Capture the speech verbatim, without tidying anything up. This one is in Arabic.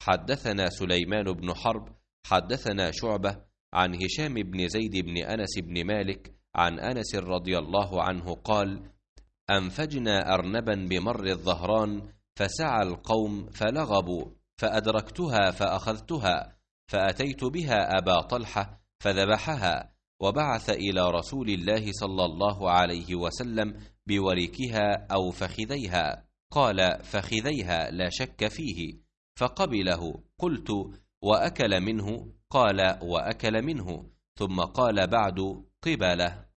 حدثنا سليمان بن حرب حدثنا شعبة عن هشام بن زيد بن أنس بن مالك عن أنس رضي الله عنه قال: أنفجنا أرنبا بمر الظهران فسعى القوم فلغبوا، فأدركتها فأخذتها، فأتيت بها أبا طلحة فذبحها، وبعث إلى رسول الله صلى الله عليه وسلم بوركها أو فخذيها، قال: فخذيها لا شك فيه، فقبله. قلت: وأكل منه؟ قال: وأكل منه. ثم قال بعد: قبله.